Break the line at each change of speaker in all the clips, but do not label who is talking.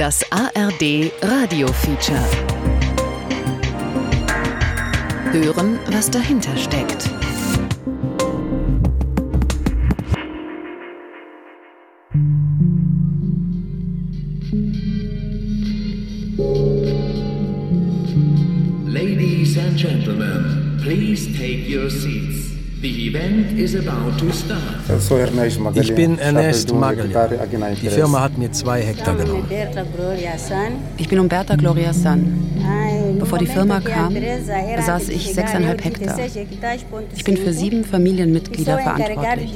Das ARD Radio-Feature. Hören, was dahinter steckt.
Ladies and gentlemen, please take your seats. The event is about to start.
Ich bin Ernest Magallan. Die Firma hat mir 2 Hektar genommen.
Ich bin Umberta Gloria San. Bevor die Firma kam, besaß ich 6,5 Hektar. Ich bin für 7 Familienmitglieder verantwortlich.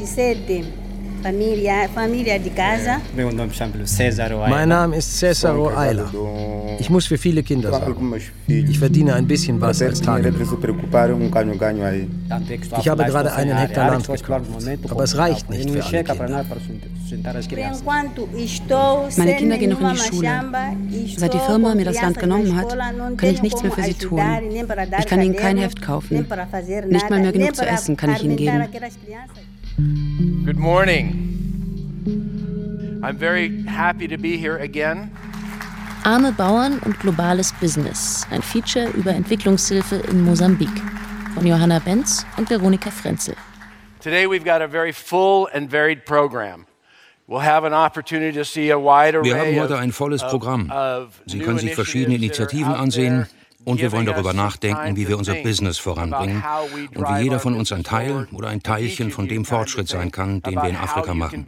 Mein Name ist Cesaro Ayla. Ich muss für viele Kinder sorgen. Ich verdiene ein bisschen was als Tagelohn. Ich habe gerade 1 Hektar Land gekauft, aber es reicht nicht für alle Kinder.
Meine Kinder gehen noch in die Schule. Seit die Firma mir das Land genommen hat, kann ich nichts mehr für sie tun. Ich kann ihnen kein Heft kaufen. Nicht mal mehr genug zu essen kann ich ihnen geben.
Good morning. I'm very happy to be here again.
Arme Bauern und globales Business. Ein Feature über Entwicklungshilfe in Mosambik. Von Johanna Benz und Veronika Frenzel.
Today we've got a very full and varied program. We'll have an opportunity to see a wide array.
Wir haben heute ein volles Programm. Sie können sich verschiedene Initiativen ansehen. Und wir wollen darüber nachdenken, wie wir unser Business voranbringen und wie jeder von uns ein Teil oder ein Teilchen von dem Fortschritt sein kann, den wir in Afrika machen.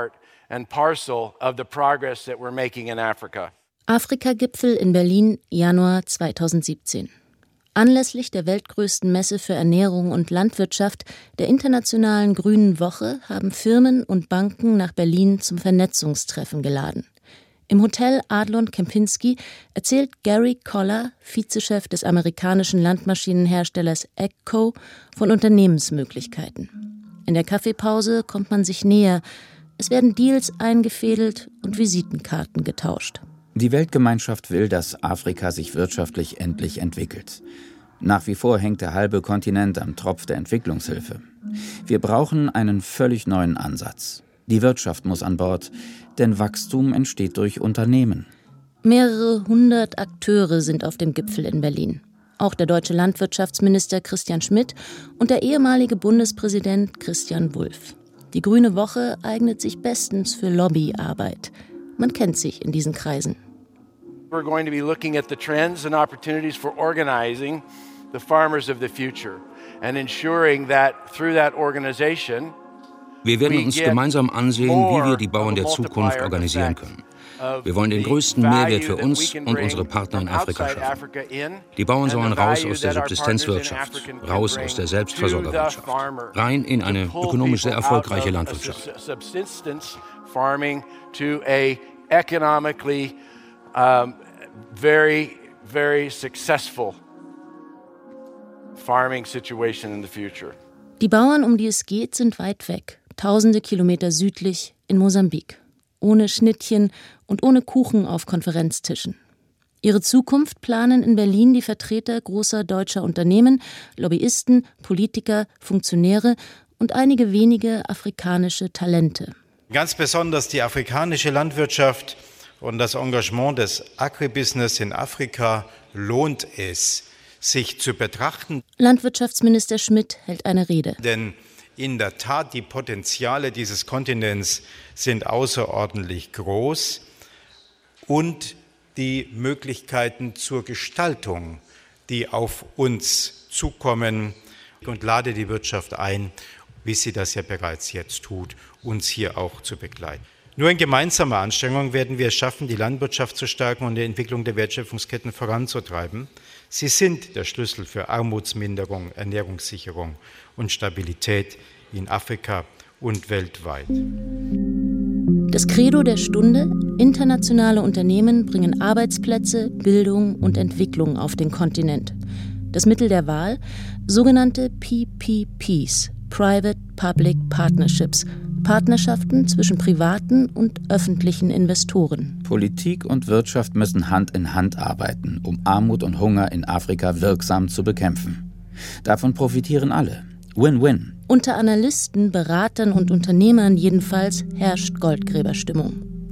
Afrika-Gipfel in Berlin, Januar 2017. Anlässlich der weltgrößten Messe für Ernährung und Landwirtschaft, der Internationalen Grünen Woche, haben Firmen und Banken nach Berlin zum Vernetzungstreffen geladen. Im Hotel Adlon Kempinski erzählt Gary Koller, Vizechef des amerikanischen Landmaschinenherstellers AGCO, von Unternehmensmöglichkeiten. In der Kaffeepause kommt man sich näher. Es werden Deals eingefädelt und Visitenkarten getauscht.
Die Weltgemeinschaft will, dass Afrika sich wirtschaftlich endlich entwickelt. Nach wie vor hängt der halbe Kontinent am Tropf der Entwicklungshilfe. Wir brauchen einen völlig neuen Ansatz. Die Wirtschaft muss an Bord, denn Wachstum entsteht durch Unternehmen.
Mehrere 100 Akteure sind auf dem Gipfel in Berlin. Auch der deutsche Landwirtschaftsminister Christian Schmidt und der ehemalige Bundespräsident Christian Wulff. Die Grüne Woche eignet sich bestens für Lobbyarbeit. Man kennt sich in diesen Kreisen.
We're going to be looking at the trends and opportunities for organizing the farmers of the future and ensuring that through that organization
wir werden uns gemeinsam ansehen, wie wir die Bauern der Zukunft organisieren können. Wir wollen den größten Mehrwert für uns und unsere Partner in Afrika schaffen. Die Bauern sollen raus aus der Subsistenzwirtschaft, raus aus der Selbstversorgerwirtschaft, rein in eine ökonomisch sehr erfolgreiche Landwirtschaft.
Very, very successful farming situation in the future.
Die Bauern, um die es geht, sind weit weg. Tausende Kilometer südlich in Mosambik. Ohne Schnittchen und ohne Kuchen auf Konferenztischen. Ihre Zukunft planen in Berlin die Vertreter großer deutscher Unternehmen, Lobbyisten, Politiker, Funktionäre und einige wenige afrikanische Talente.
Ganz besonders die afrikanische Landwirtschaft und das Engagement des Agribusiness in Afrika lohnt es, sich zu betrachten.
Landwirtschaftsminister Schmidt hält eine Rede.
Denn in der Tat, die Potenziale dieses Kontinents sind außerordentlich groß und die Möglichkeiten zur Gestaltung, die auf uns zukommen, und lade die Wirtschaft ein, wie sie das ja bereits jetzt tut, uns hier auch zu begleiten. Nur in gemeinsamer Anstrengung werden wir es schaffen, die Landwirtschaft zu stärken und die Entwicklung der Wertschöpfungsketten voranzutreiben. Sie sind der Schlüssel für Armutsminderung, Ernährungssicherung und Stabilität in Afrika und weltweit.
Das Credo der Stunde: internationale Unternehmen bringen Arbeitsplätze, Bildung und Entwicklung auf den Kontinent. Das Mittel der Wahl: sogenannte PPPs, Private-Public Partnerships, Partnerschaften zwischen privaten und öffentlichen Investoren.
Politik und Wirtschaft müssen Hand in Hand arbeiten, um Armut und Hunger in Afrika wirksam zu bekämpfen. Davon profitieren alle. Win-win.
Unter Analysten, Beratern und Unternehmern jedenfalls herrscht Goldgräberstimmung.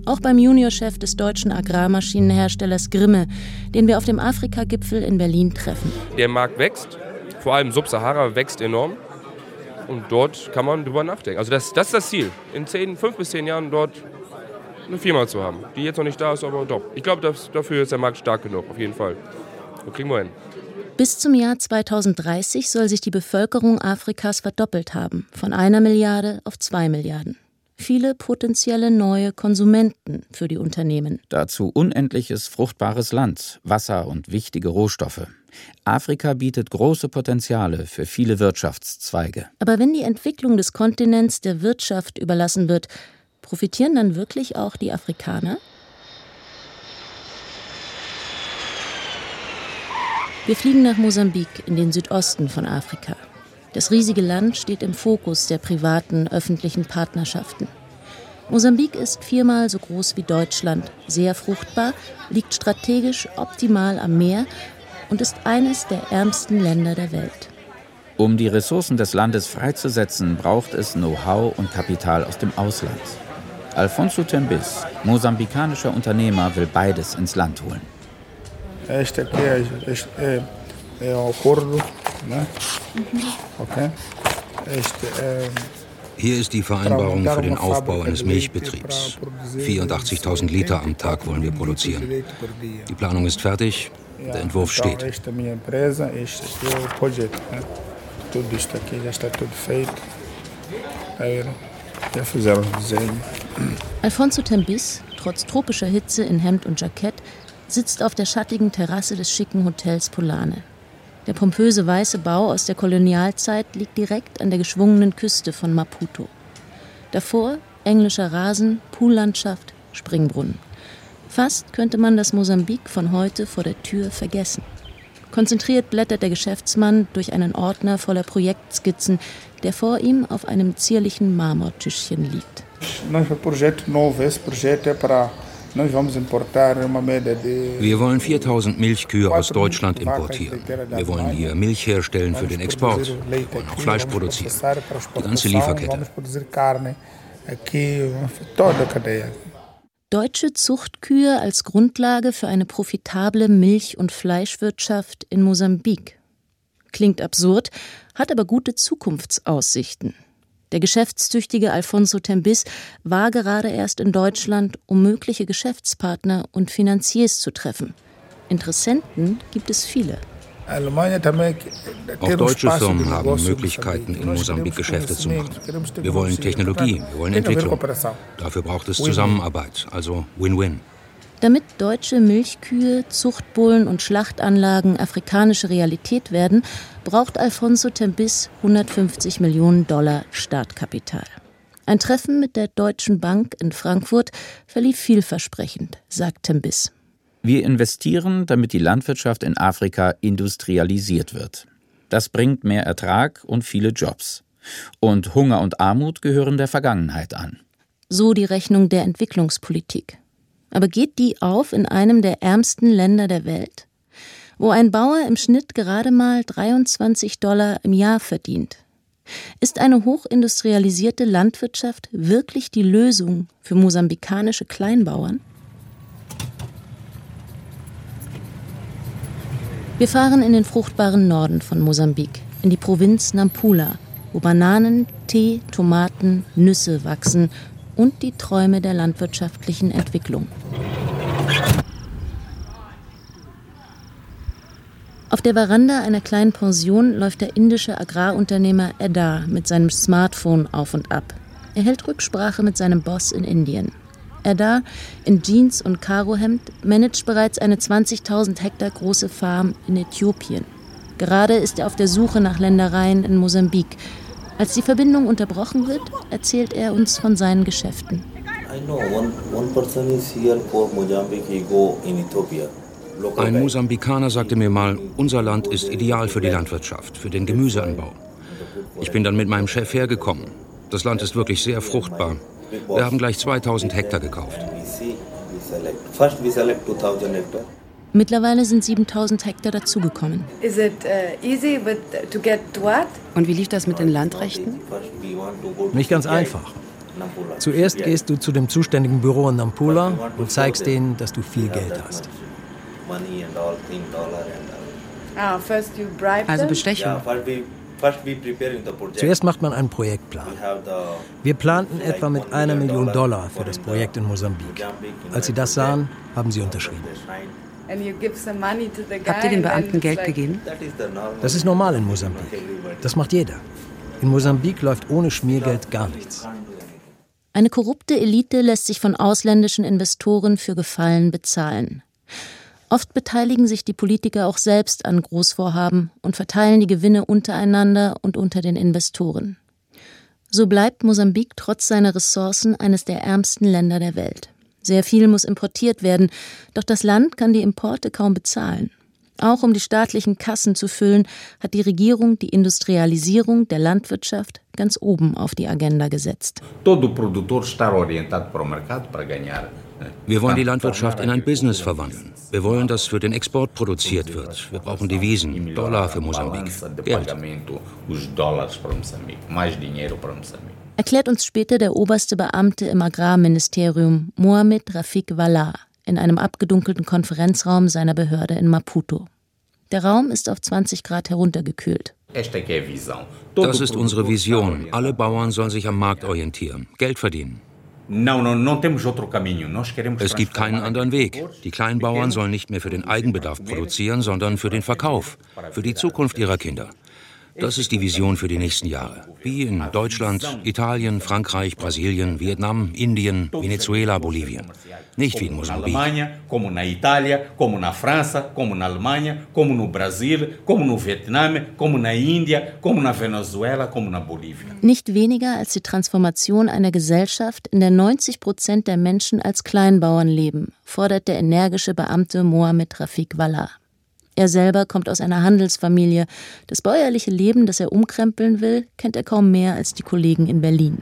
Auch beim Juniorchef des deutschen Agrarmaschinenherstellers Grimme, den wir auf dem Afrika-Gipfel in Berlin treffen.
Der Markt wächst, vor allem Sub-Sahara wächst enorm. Und dort kann man drüber nachdenken. Also das ist das Ziel, in 5 bis 10 Jahren dort eine Firma zu haben, die jetzt noch nicht da ist, aber doch. Ich glaube, dafür ist der Markt stark genug, auf jeden Fall. So kriegen wir hin.
Bis zum Jahr 2030 soll sich die Bevölkerung Afrikas verdoppelt haben, von 1 Milliarde auf 2 Milliarden. Viele potenzielle neue Konsumenten für die Unternehmen.
Dazu unendliches fruchtbares Land, Wasser und wichtige Rohstoffe. Afrika bietet große Potenziale für viele Wirtschaftszweige.
Aber wenn die Entwicklung des Kontinents der Wirtschaft überlassen wird, profitieren dann wirklich auch die Afrikaner? Wir fliegen nach Mosambik in den Südosten von Afrika. Das riesige Land steht im Fokus der privaten, öffentlichen Partnerschaften. Mosambik ist 4-mal so groß wie Deutschland, sehr fruchtbar, liegt strategisch optimal am Meer und ist eines der ärmsten Länder der Welt.
Um die Ressourcen des Landes freizusetzen, braucht es Know-how und Kapital aus dem Ausland. Alfonso Tembis, mosambikanischer Unternehmer, will beides ins Land holen.
Hier ist die Vereinbarung für den Aufbau eines Milchbetriebs. 84.000 Liter am Tag wollen wir produzieren. Die Planung ist fertig, der Entwurf steht.
Alfonso Tembis, trotz tropischer Hitze in Hemd und Jackett, sitzt auf der schattigen Terrasse des schicken Hotels Polane. Der pompöse weiße Bau aus der Kolonialzeit liegt direkt an der geschwungenen Küste von Maputo. Davor englischer Rasen, Poollandschaft, Springbrunnen. Fast könnte man das Mosambik von heute vor der Tür vergessen. Konzentriert blättert der Geschäftsmann durch einen Ordner voller Projektskizzen, der vor ihm auf einem zierlichen Marmortischchen liegt.
Wir wollen 4.000 Milchkühe aus Deutschland importieren. Wir wollen hier Milch herstellen für den Export. Wir wollen auch Fleisch produzieren. Die ganze Lieferkette.
Deutsche Zuchtkühe als Grundlage für eine profitable Milch- und Fleischwirtschaft in Mosambik. Klingt absurd, hat aber gute Zukunftsaussichten. Der geschäftstüchtige Alfonso Tembis war gerade erst in Deutschland, um mögliche Geschäftspartner und Finanziers zu treffen. Interessenten gibt es viele.
Auch deutsche Firmen haben Möglichkeiten, in Mosambik Geschäfte zu machen. Wir wollen Technologie, wir wollen Entwicklung. Dafür braucht es Zusammenarbeit, also Win-Win.
Damit deutsche Milchkühe, Zuchtbullen und Schlachtanlagen afrikanische Realität werden, braucht Alfonso Tembis $150 Millionen Startkapital. Ein Treffen mit der Deutschen Bank in Frankfurt verlief vielversprechend, sagt Tembis.
Wir investieren, damit die Landwirtschaft in Afrika industrialisiert wird. Das bringt mehr Ertrag und viele Jobs. Und Hunger und Armut gehören der Vergangenheit an.
So die Rechnung der Entwicklungspolitik. Aber geht die auf in einem der ärmsten Länder der Welt, wo ein Bauer im Schnitt gerade mal $23 im Jahr verdient? Ist eine hochindustrialisierte Landwirtschaft wirklich die Lösung für mosambikanische Kleinbauern? Wir fahren in den fruchtbaren Norden von Mosambik, in die Provinz Nampula, wo Bananen, Tee, Tomaten, Nüsse wachsen und die Träume der landwirtschaftlichen Entwicklung. Auf der Veranda einer kleinen Pension läuft der indische Agrarunternehmer Eddar mit seinem Smartphone auf und ab. Er hält Rücksprache mit seinem Boss in Indien. Eddar, in Jeans und Karohemd, managt bereits eine 20.000 Hektar große Farm in Äthiopien. Gerade ist er auf der Suche nach Ländereien in Mosambik. Als die Verbindung unterbrochen wird, erzählt er uns von seinen Geschäften.
Ein Mosambikaner sagte mir mal, unser Land ist ideal für die Landwirtschaft, für den Gemüseanbau. Ich bin dann mit meinem Chef hergekommen. Das Land ist wirklich sehr fruchtbar. Wir haben gleich 2.000 Hektar gekauft.
Mittlerweile sind 7.000 Hektar dazugekommen.
Und wie lief das mit den Landrechten?
Nicht ganz einfach. Zuerst gehst du zu dem zuständigen Büro in Nampula und zeigst denen, dass du viel Geld hast.
Also Bestechung.
Zuerst macht man einen Projektplan. Wir planten etwa mit $1 Million für das Projekt in Mosambik. Als sie das sahen, haben sie unterschrieben.
Habt ihr den Beamten Geld gegeben?
Das ist normal in Mosambik. Das macht jeder. In Mosambik läuft ohne Schmiergeld gar nichts.
Eine korrupte Elite lässt sich von ausländischen Investoren für Gefallen bezahlen. Oft beteiligen sich die Politiker auch selbst an Großvorhaben und verteilen die Gewinne untereinander und unter den Investoren. So bleibt Mosambik trotz seiner Ressourcen eines der ärmsten Länder der Welt. Sehr viel muss importiert werden, doch das Land kann die Importe kaum bezahlen. Auch um die staatlichen Kassen zu füllen, hat die Regierung die Industrialisierung der Landwirtschaft ganz oben auf die Agenda gesetzt.
Wir wollen die Landwirtschaft in ein Business verwandeln. Wir wollen, dass für den Export produziert wird. Wir brauchen Devisen, Dollar für Mosambik, Geld.
Erklärt uns später der oberste Beamte im Agrarministerium, Mohamed Rafik Wallah, in einem abgedunkelten Konferenzraum seiner Behörde in Maputo. Der Raum ist auf 20 Grad heruntergekühlt.
Das ist unsere Vision. Alle Bauern sollen sich am Markt orientieren, Geld verdienen. Es gibt keinen anderen Weg. Die Kleinbauern sollen nicht mehr für den Eigenbedarf produzieren, sondern für den Verkauf, für die Zukunft ihrer Kinder. Das ist die Vision für die nächsten Jahre. Wie in Deutschland, Italien, Frankreich, Brasilien, Vietnam, Indien, Venezuela, Bolivien. Nicht wie in Mosambik.
Nicht weniger als die Transformation einer Gesellschaft, in der 90% der Menschen als Kleinbauern leben, fordert der energische Beamte Mohamed Rafik Wallah. Er selber kommt aus einer Handelsfamilie. Das bäuerliche Leben, das er umkrempeln will, kennt er kaum mehr als die Kollegen in Berlin.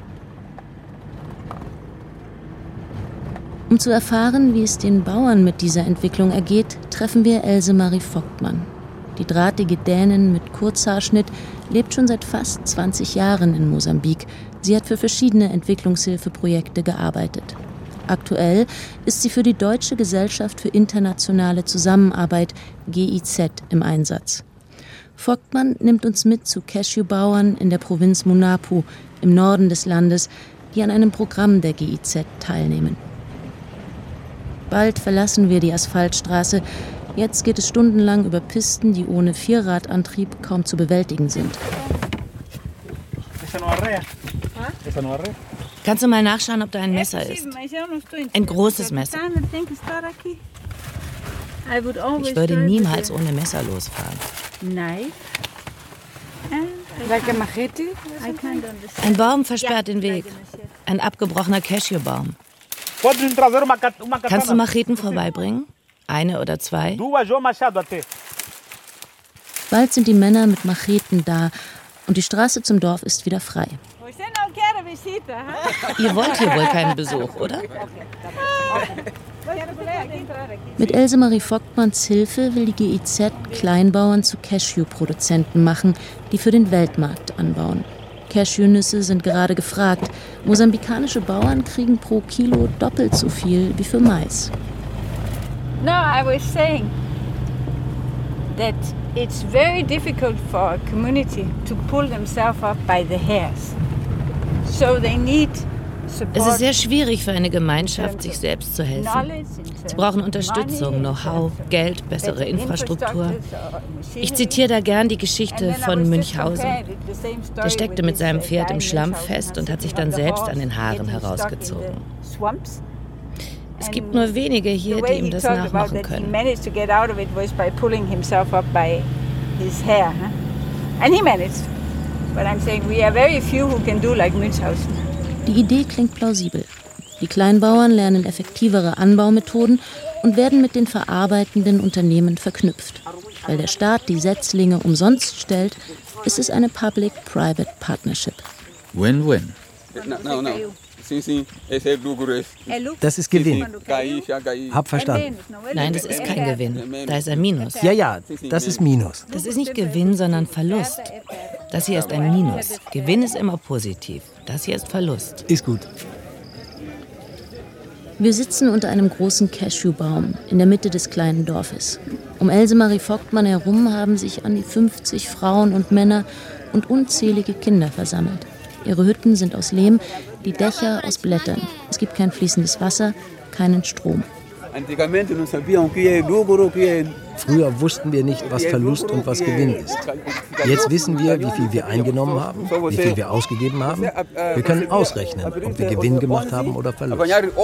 Um zu erfahren, wie es den Bauern mit dieser Entwicklung ergeht, treffen wir Else Marie Vogtmann. Die drahtige Dänin mit Kurzhaarschnitt lebt schon seit fast 20 Jahren in Mosambik. Sie hat für verschiedene Entwicklungshilfeprojekte gearbeitet. Aktuell ist sie für die Deutsche Gesellschaft für internationale Zusammenarbeit, GIZ, im Einsatz. Vogtmann nimmt uns mit zu Cashewbauern in der Provinz Munapu im Norden des Landes, die an einem Programm der GIZ teilnehmen. Bald verlassen wir die Asphaltstraße. Jetzt geht es stundenlang über Pisten, die ohne Vierradantrieb kaum zu bewältigen sind.
Kannst du mal nachschauen, ob da ein Messer ist? Ein großes Messer. Ich würde niemals ohne Messer losfahren. Ein Baum versperrt den Weg. Ein abgebrochener Cashewbaum. Kannst du Macheten vorbeibringen? Eine oder zwei?
Bald sind die Männer mit Macheten da und die Straße zum Dorf ist wieder frei.
Ihr wollt hier wohl keinen Besuch, oder?
Mit Else Marie Vogtmanns Hilfe will die GIZ Kleinbauern zu Cashew-Produzenten machen, die für den Weltmarkt anbauen. Cashewnüsse sind gerade gefragt. Mosambikanische Bauern kriegen pro Kilo doppelt so viel wie für Mais.
No, I was saying that it's very difficult for a community to pull themselves up by the hairs. So they need support.
Es ist sehr schwierig für eine Gemeinschaft, sich selbst zu helfen. Sie brauchen Unterstützung, Know-how, Geld, bessere Infrastruktur. Ich zitiere da gern die Geschichte von Münchhausen. Der steckte mit seinem Pferd im Schlamm fest und hat sich dann selbst an den Haaren herausgezogen. Es gibt nur wenige hier, die ihm das nachmachen können.
Die Idee klingt plausibel. Die Kleinbauern lernen effektivere Anbaumethoden und werden mit den verarbeitenden Unternehmen verknüpft. Weil der Staat die Setzlinge umsonst stellt, ist es eine Public-Private Partnership.
Win-win.
Das ist Gewinn. Hab verstanden.
Nein, das ist kein Gewinn. Da ist ein Minus.
Ja, das ist Minus.
Das ist nicht Gewinn, sondern Verlust. Das hier ist ein Minus. Gewinn ist immer positiv. Das hier ist Verlust.
Ist gut.
Wir sitzen unter einem großen Cashewbaum in der Mitte des kleinen Dorfes. Um Else-Marie Vogtmann herum haben sich an die 50 Frauen und Männer und unzählige Kinder versammelt. Ihre Hütten sind aus Lehm, die Dächer aus Blättern. Es gibt kein fließendes Wasser, keinen Strom.
Früher wussten wir nicht, was Verlust und was Gewinn ist. Jetzt wissen wir, wie viel wir eingenommen haben, wie viel wir ausgegeben haben. Wir können ausrechnen, ob wir Gewinn gemacht haben oder Verlust.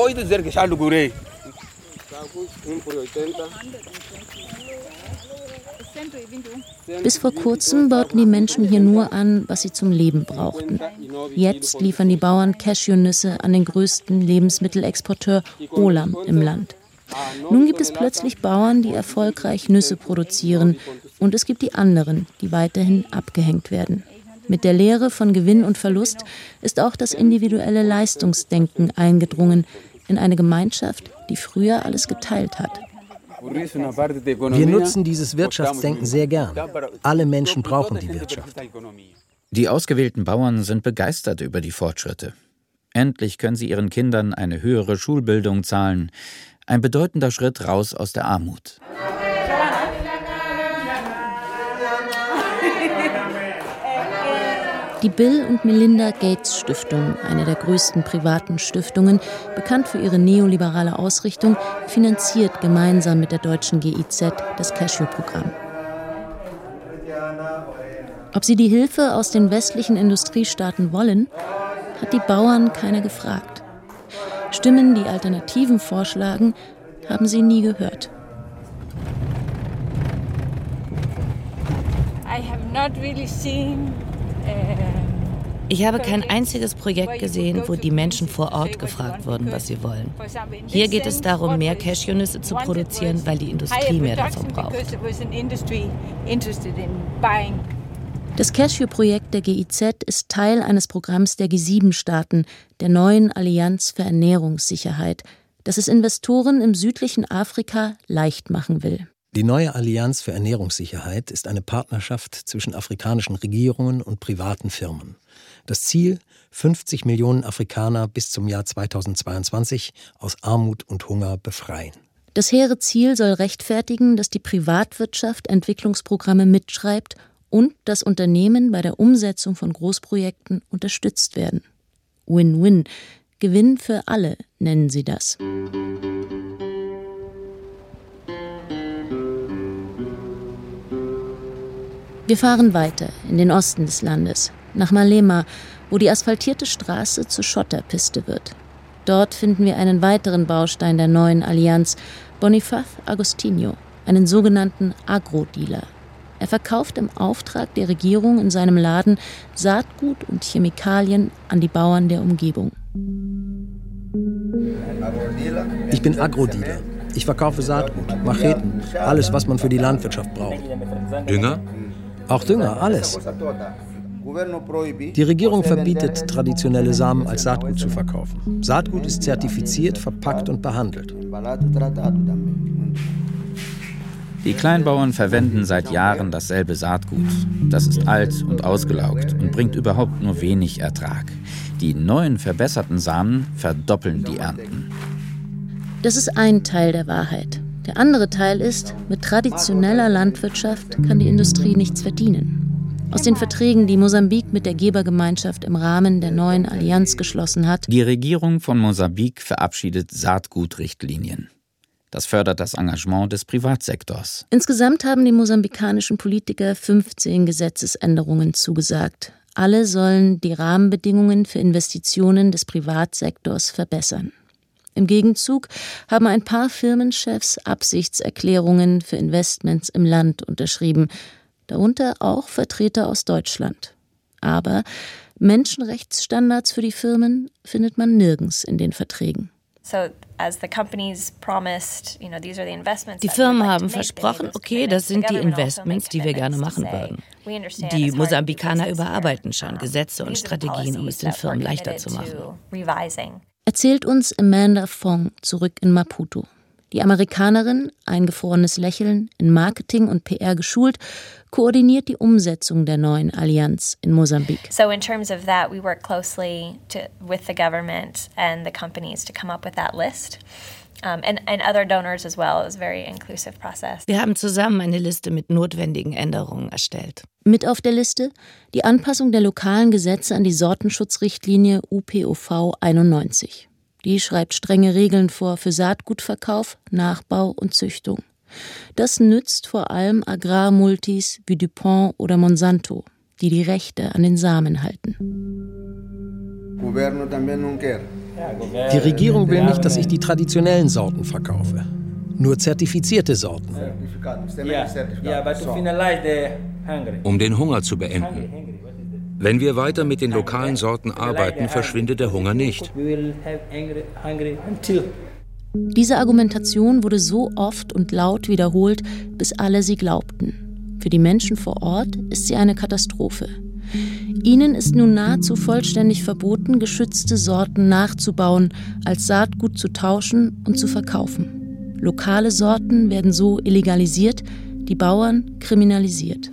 Bis vor kurzem bauten die Menschen hier nur an, was sie zum Leben brauchten. Jetzt liefern die Bauern Cashewnüsse an den größten Lebensmittelexporteur Olam im Land. Nun gibt es plötzlich Bauern, die erfolgreich Nüsse produzieren, und es gibt die anderen, die weiterhin abgehängt werden. Mit der Lehre von Gewinn und Verlust ist auch das individuelle Leistungsdenken eingedrungen in eine Gemeinschaft, die früher alles geteilt hat.
Wir nutzen dieses Wirtschaftsdenken sehr gern. Alle Menschen brauchen die Wirtschaft.
Die ausgewählten Bauern sind begeistert über die Fortschritte. Endlich können sie ihren Kindern eine höhere Schulbildung zahlen. Ein bedeutender Schritt raus aus der Armut.
Die Bill und Melinda Gates Stiftung, eine der größten privaten Stiftungen, bekannt für ihre neoliberale Ausrichtung, finanziert gemeinsam mit der deutschen GIZ das Cashew-Programm. Ob sie die Hilfe aus den westlichen Industriestaaten wollen, hat die Bauern keiner gefragt. Stimmen, die Alternativen vorschlagen, haben sie nie gehört.
Ich habe kein einziges Projekt gesehen, wo die Menschen vor Ort gefragt wurden, was sie wollen. Hier geht es darum, mehr Cashewnüsse zu produzieren, weil die Industrie mehr davon braucht.
Das Cashew-Projekt der GIZ ist Teil eines Programms der G7-Staaten, der neuen Allianz für Ernährungssicherheit, das es Investoren im südlichen Afrika leicht machen will.
Die neue Allianz für Ernährungssicherheit ist eine Partnerschaft zwischen afrikanischen Regierungen und privaten Firmen. Das Ziel: 50 Millionen Afrikaner bis zum Jahr 2022 aus Armut und Hunger befreien.
Das hehre Ziel soll rechtfertigen, dass die Privatwirtschaft Entwicklungsprogramme mitschreibt und dass Unternehmen bei der Umsetzung von Großprojekten unterstützt werden. Win-win, Gewinn für alle nennen sie das. Wir fahren weiter in den Osten des Landes, nach Malema, wo die asphaltierte Straße zur Schotterpiste wird. Dort finden wir einen weiteren Baustein der neuen Allianz, Boniface Agostinho, einen sogenannten Agrodealer. Er verkauft im Auftrag der Regierung in seinem Laden Saatgut und Chemikalien an die Bauern der Umgebung.
Ich bin Agrodealer. Ich verkaufe Saatgut, Macheten, alles, was man für die Landwirtschaft braucht.
Dünger?
Auch Dünger, alles. Die Regierung verbietet, traditionelle Samen als Saatgut zu verkaufen. Saatgut ist zertifiziert, verpackt und behandelt.
Die Kleinbauern verwenden seit Jahren dasselbe Saatgut. Das ist alt und ausgelaugt und bringt überhaupt nur wenig Ertrag. Die neuen verbesserten Samen verdoppeln die Ernten.
Das ist ein Teil der Wahrheit. Der andere Teil ist, mit traditioneller Landwirtschaft kann die Industrie nichts verdienen. Aus den Verträgen, die Mosambik mit der Gebergemeinschaft im Rahmen der neuen Allianz geschlossen hat.
Die Regierung von Mosambik verabschiedet Saatgutrichtlinien. Das fördert das Engagement des Privatsektors.
Insgesamt haben die mosambikanischen Politiker 15 Gesetzesänderungen zugesagt. Alle sollen die Rahmenbedingungen für Investitionen des Privatsektors verbessern. Im Gegenzug haben ein paar Firmenchefs Absichtserklärungen für Investments im Land unterschrieben, darunter auch Vertreter aus Deutschland. Aber Menschenrechtsstandards für die Firmen findet man nirgends in den Verträgen.
Die Firmen haben versprochen, okay, das sind die Investments, die wir gerne machen würden. Die Mosambikaner überarbeiten schon Gesetze und Strategien, um es den Firmen leichter zu machen.
Erzählt uns Amanda Fong zurück in Maputo. Die Amerikanerin, eingefrorenes Lächeln, in Marketing und PR geschult, koordiniert die Umsetzung der neuen Allianz in Mosambik.
So in terms of that, we work closely with the government and the companies to come up with that list. And other donors as well. It was a very inclusive process.
Wir haben zusammen eine Liste mit notwendigen Änderungen erstellt.
Mit auf der Liste die Anpassung der lokalen Gesetze an die Sortenschutzrichtlinie UPOV 91. Die schreibt strenge Regeln vor für Saatgutverkauf, Nachbau und Züchtung. Das nützt vor allem Agrarmultis wie DuPont oder Monsanto, die die Rechte an den Samen halten.
Die Regierung will nicht, dass ich die traditionellen Sorten verkaufe. Nur zertifizierte Sorten.
Um den Hunger zu beenden. Wenn wir weiter mit den lokalen Sorten arbeiten, verschwindet der Hunger nicht.
Diese Argumentation wurde so oft und laut wiederholt, bis alle sie glaubten. Für die Menschen vor Ort ist sie eine Katastrophe. Ihnen ist nun nahezu vollständig verboten, geschützte Sorten nachzubauen, als Saatgut zu tauschen und zu verkaufen. Lokale Sorten werden so illegalisiert, die Bauern kriminalisiert.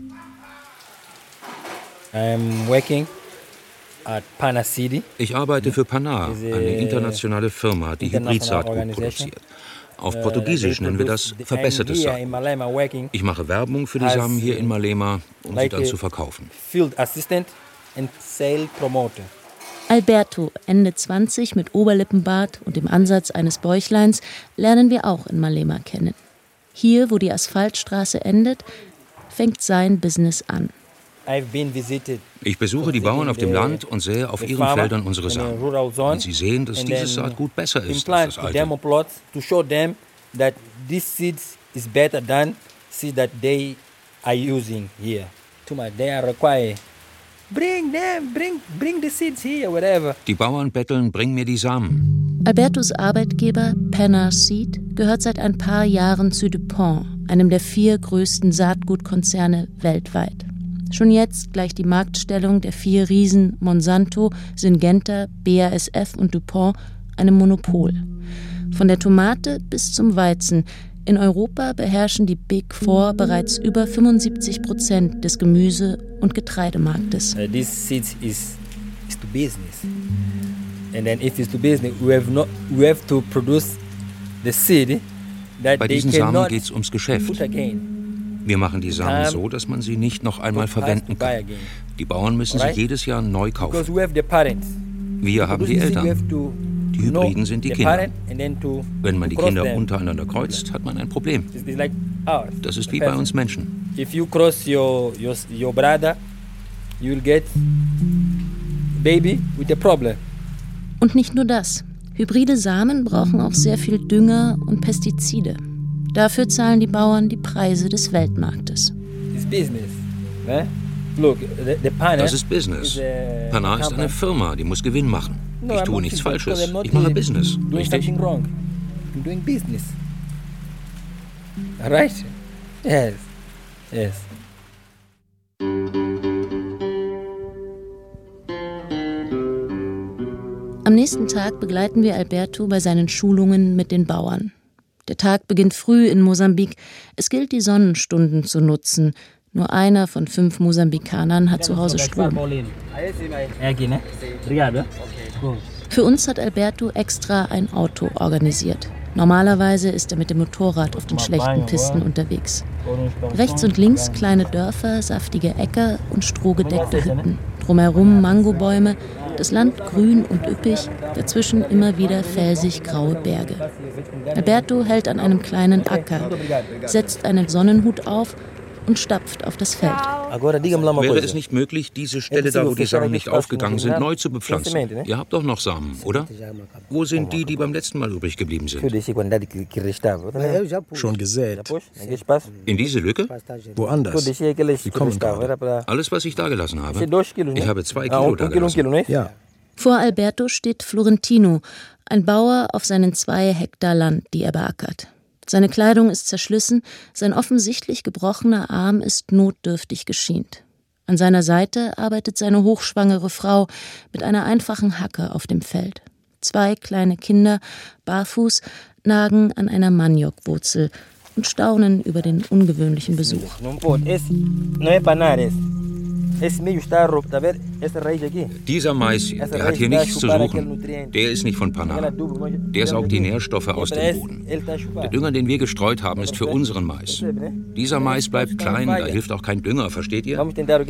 Ich arbeite für Pana, eine internationale Firma, die Hybridsaatgut produziert. Auf Portugiesisch nennen wir das verbessertes Saatgut. Ich mache Werbung für die Samen hier in Malema, um sie dann zu verkaufen.
Alberto, Ende 20, mit Oberlippenbart und dem Ansatz eines Bäuchleins, lernen wir auch in Malema kennen. Hier, wo die Asphaltstraße endet, fängt sein Business an.
Ich besuche die Bauern auf dem Land und sähe auf ihren Feldern unsere Samen. Und sie sehen, dass dieses Saatgut besser ist als das alte. Die Bauern betteln, bring mir die Samen.
Albertos Arbeitgeber, Pana Seed, gehört seit ein paar Jahren zu DuPont, einem der 4 größten Saatgutkonzerne weltweit. Schon jetzt gleicht die Marktstellung der 4 Riesen Monsanto, Syngenta, BASF und DuPont einem Monopol. Von der Tomate bis zum Weizen. In Europa beherrschen die Big Four bereits über 75% des Gemüse- und Getreidemarktes.
This seed is to business. And then if it's to business, we have to produce the seed that
Bei diesen Samen geht es ums Geschäft. Wir machen die Samen so, dass man sie nicht noch einmal verwenden kann. Die Bauern müssen sie jedes Jahr neu kaufen. Wir haben die Eltern. Die Hybriden sind die Kinder. Wenn man die Kinder untereinander kreuzt, hat man ein Problem. Das ist wie bei uns Menschen.
If you cross your brother, you will get baby with a problem.
Und nicht nur das. Hybride Samen brauchen auch sehr viel Dünger und Pestizide. Dafür zahlen die Bauern die Preise des Weltmarktes.
Das ist Business. Pana ist eine Firma, die muss Gewinn machen. Ich tue nichts Falsches. Ich mache Business. Richtig?
Right? Yes. Yes.
Am nächsten Tag begleiten wir Alberto bei seinen Schulungen mit den Bauern. Der Tag beginnt früh in Mosambik. Es gilt, die Sonnenstunden zu nutzen. Nur einer von 5 Mosambikanern hat zu Hause Strom. Für uns hat Alberto extra ein Auto organisiert. Normalerweise ist er mit dem Motorrad auf den schlechten Pisten unterwegs. Rechts und links kleine Dörfer, saftige Äcker und strohgedeckte Hütten. Drumherum Mangobäume, das Land grün und üppig, dazwischen immer wieder felsig graue Berge. Alberto hält an einem kleinen Acker, setzt einen Sonnenhut auf und stapft auf das Feld.
Wäre es nicht möglich, diese Stelle da, wo die Samen nicht aufgegangen sind, neu zu bepflanzen? Ihr habt doch noch Samen, oder? Wo sind die, die beim letzten Mal übrig geblieben sind?
Schon gesät.
In diese Lücke?
Woanders. Die kommen gerade.
Alles, was ich da gelassen habe? Ich habe 2 Kilo da gelassen.
Ja.
Vor Alberto steht Florentino, ein Bauer auf seinen 2 Hektar Land, die er beackert. Seine Kleidung ist zerschlissen, sein offensichtlich gebrochener Arm ist notdürftig geschient. An seiner Seite arbeitet seine hochschwangere Frau mit einer einfachen Hacke auf dem Feld. 2 kleine Kinder, barfuß, nagen an einer Maniokwurzel und staunen über den ungewöhnlichen Besuch.
Dieser Mais hier, der hat hier nichts zu suchen. Der ist nicht von Panama. Der saugt die Nährstoffe aus dem Boden. Der Dünger, den wir gestreut haben, ist für unseren Mais. Dieser Mais bleibt klein, da hilft auch kein Dünger, versteht ihr?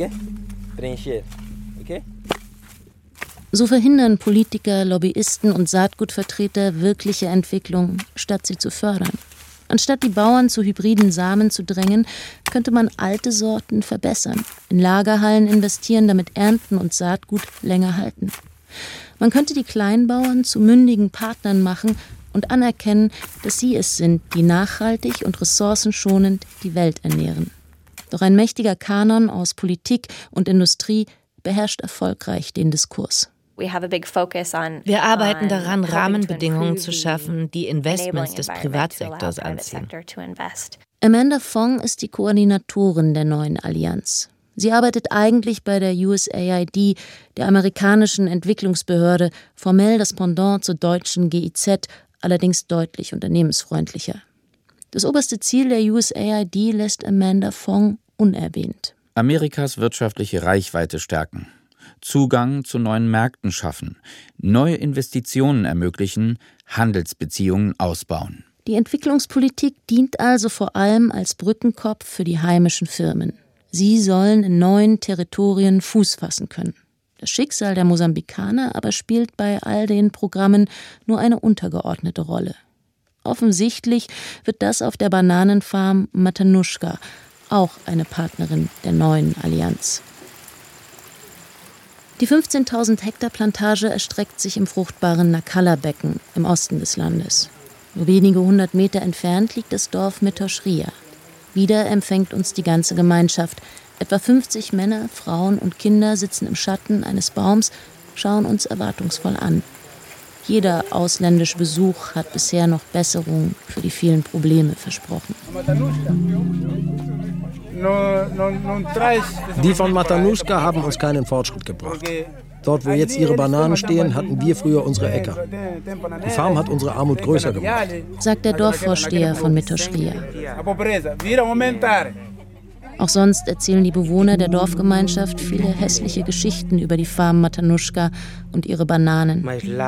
So verhindern Politiker, Lobbyisten und Saatgutvertreter wirkliche Entwicklung, statt sie zu fördern. Anstatt die Bauern zu hybriden Samen zu drängen, könnte man alte Sorten verbessern, in Lagerhallen investieren, damit Ernten und Saatgut länger halten. Man könnte die Kleinbauern zu mündigen Partnern machen und anerkennen, dass sie es sind, die nachhaltig und ressourcenschonend die Welt ernähren. Doch ein mächtiger Kanon aus Politik und Industrie beherrscht erfolgreich den Diskurs.
Wir arbeiten daran, Rahmenbedingungen zu schaffen, die Investments des Privatsektors anziehen.
Amanda Fong ist die Koordinatorin der neuen Allianz. Sie arbeitet eigentlich bei der USAID, der amerikanischen Entwicklungsbehörde, formell das Pendant zur deutschen GIZ, allerdings deutlich unternehmensfreundlicher. Das oberste Ziel der USAID lässt Amanda Fong unerwähnt.
Amerikas wirtschaftliche Reichweite stärken. Zugang zu neuen Märkten schaffen, neue Investitionen ermöglichen, Handelsbeziehungen ausbauen.
Die Entwicklungspolitik dient also vor allem als Brückenkopf für die heimischen Firmen. Sie sollen in neuen Territorien Fuß fassen können. Das Schicksal der Mosambikaner aber spielt bei all den Programmen nur eine untergeordnete Rolle. Offensichtlich wird das auf der Bananenfarm Matanuska, auch eine Partnerin der neuen Allianz. Die 15.000 Hektar Plantage erstreckt sich im fruchtbaren Nacala-Becken im Osten des Landes. Nur wenige 100 Meter entfernt liegt das Dorf Metoschria. Wieder empfängt uns die ganze Gemeinschaft. Etwa 50 Männer, Frauen und Kinder sitzen im Schatten eines Baums, schauen uns erwartungsvoll an. Jeder ausländische Besuch hat bisher noch Besserung für die vielen Probleme versprochen.
Die von Matanuska haben uns keinen Fortschritt gebracht. Dort, wo jetzt ihre Bananen stehen, hatten wir früher unsere Äcker. Die Farm hat unsere Armut größer gemacht,
sagt der Dorfvorsteher von Metoschria. Auch sonst erzählen die Bewohner der Dorfgemeinschaft viele hässliche Geschichten über die Farm Matanuska und ihre Bananen.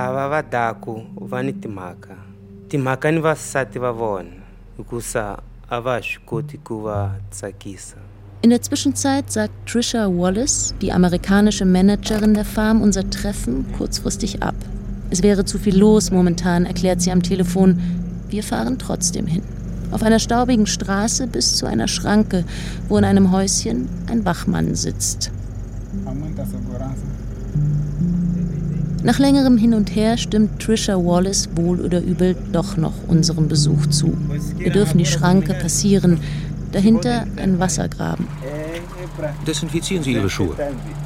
In der Zwischenzeit sagt Trisha Wallace, die amerikanische Managerin der Farm, unser Treffen kurzfristig ab. Es wäre zu viel los momentan, erklärt sie am Telefon. Wir fahren trotzdem hin. Auf einer staubigen Straße bis zu einer Schranke, wo in einem Häuschen ein Wachmann sitzt. Nach längerem Hin und Her stimmt Trisha Wallace wohl oder übel doch noch unserem Besuch zu. Wir dürfen die Schranke passieren, dahinter ein Wassergraben.
Desinfizieren Sie Ihre Schuhe.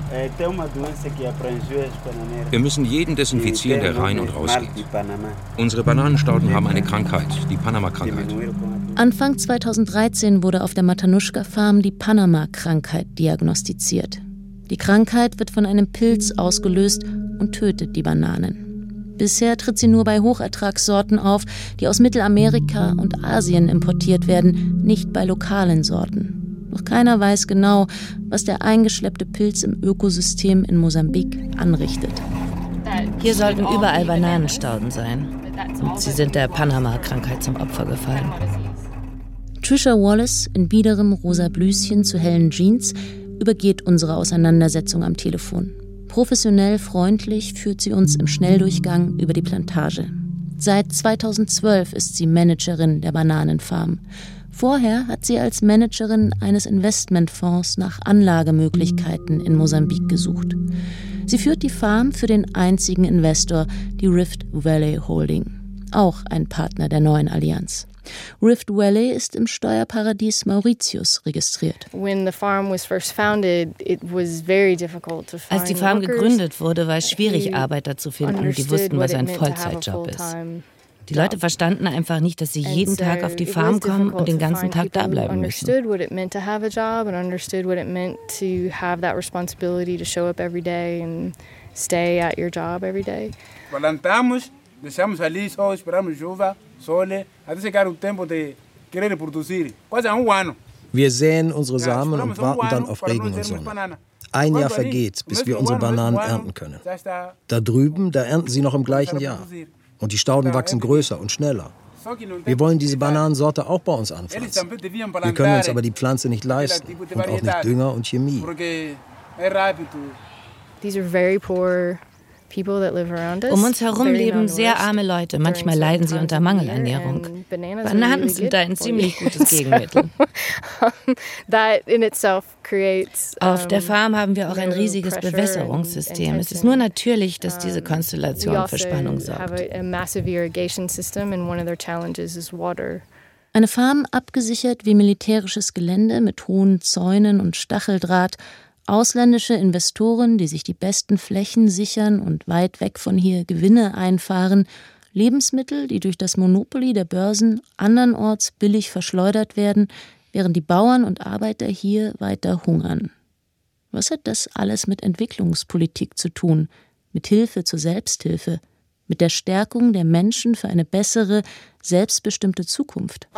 Wir müssen jeden desinfizieren, der rein und raus geht. Unsere Bananenstauden haben eine Krankheit, die Panama-Krankheit.
Anfang 2013 wurde auf der Matanuska-Farm die Panama-Krankheit diagnostiziert. Die Krankheit wird von einem Pilz ausgelöst und tötet die Bananen. Bisher tritt sie nur bei Hochertragssorten auf, die aus Mittelamerika und Asien importiert werden, nicht bei lokalen Sorten. Doch keiner weiß genau, was der eingeschleppte Pilz im Ökosystem in Mosambik anrichtet.
Hier sollten überall Bananenstauden sein. Und sie sind der Panama-Krankheit zum Opfer gefallen.
Trisha Wallace in biederem rosa Blüschen zu hellen Jeans übergeht unsere Auseinandersetzung am Telefon. Professionell freundlich führt sie uns im Schnelldurchgang über die Plantage. Seit 2012 ist sie Managerin der Bananenfarm. Vorher hat sie als Managerin eines Investmentfonds nach Anlagemöglichkeiten in Mosambik gesucht. Sie führt die Farm für den einzigen Investor, die Rift Valley Holding, auch ein Partner der neuen Allianz. Rift Valley ist im Steuerparadies Mauritius registriert.
Als die Farm gegründet wurde, war es schwierig, Arbeiter zu finden, die wussten, was ein Vollzeitjob ist. Die Leute verstanden einfach nicht, dass sie jeden Tag auf die Farm kommen und den ganzen Tag da bleiben müssen.
deixamos ali só esperamos chuva, sole, até chegar o tempo de querer produzir. Quase um ano.
Wir säen unsere Samen und warten dann auf Regen und Sonne. Ein Jahr vergeht, bis wir unsere Bananen ernten können. Da drüben, da ernten sie noch im gleichen Jahr. Und die Stauden wachsen größer und schneller. Wir wollen diese Bananensorte auch bei uns anpflanzen. Wir können uns aber die Pflanze nicht leisten und auch nicht Dünger und Chemie.
These are very poor.
Um uns herum leben sehr arme Leute. Manchmal leiden sie unter Mangelernährung. Bananen sind da ein ziemlich gutes Gegenmittel. Auf der Farm haben wir auch ein riesiges Bewässerungssystem. Es ist nur natürlich, dass diese Konstellation für Spannung sorgt.
Eine Farm abgesichert wie militärisches Gelände mit hohen Zäunen und Stacheldraht. Ausländische Investoren, die sich die besten Flächen sichern und weit weg von hier Gewinne einfahren, Lebensmittel, die durch das Monopoly der Börsen andernorts billig verschleudert werden, während die Bauern und Arbeiter hier weiter hungern. Was hat das alles mit Entwicklungspolitik zu tun, mit Hilfe zur Selbsthilfe, mit der Stärkung der Menschen für eine bessere, selbstbestimmte Zukunft?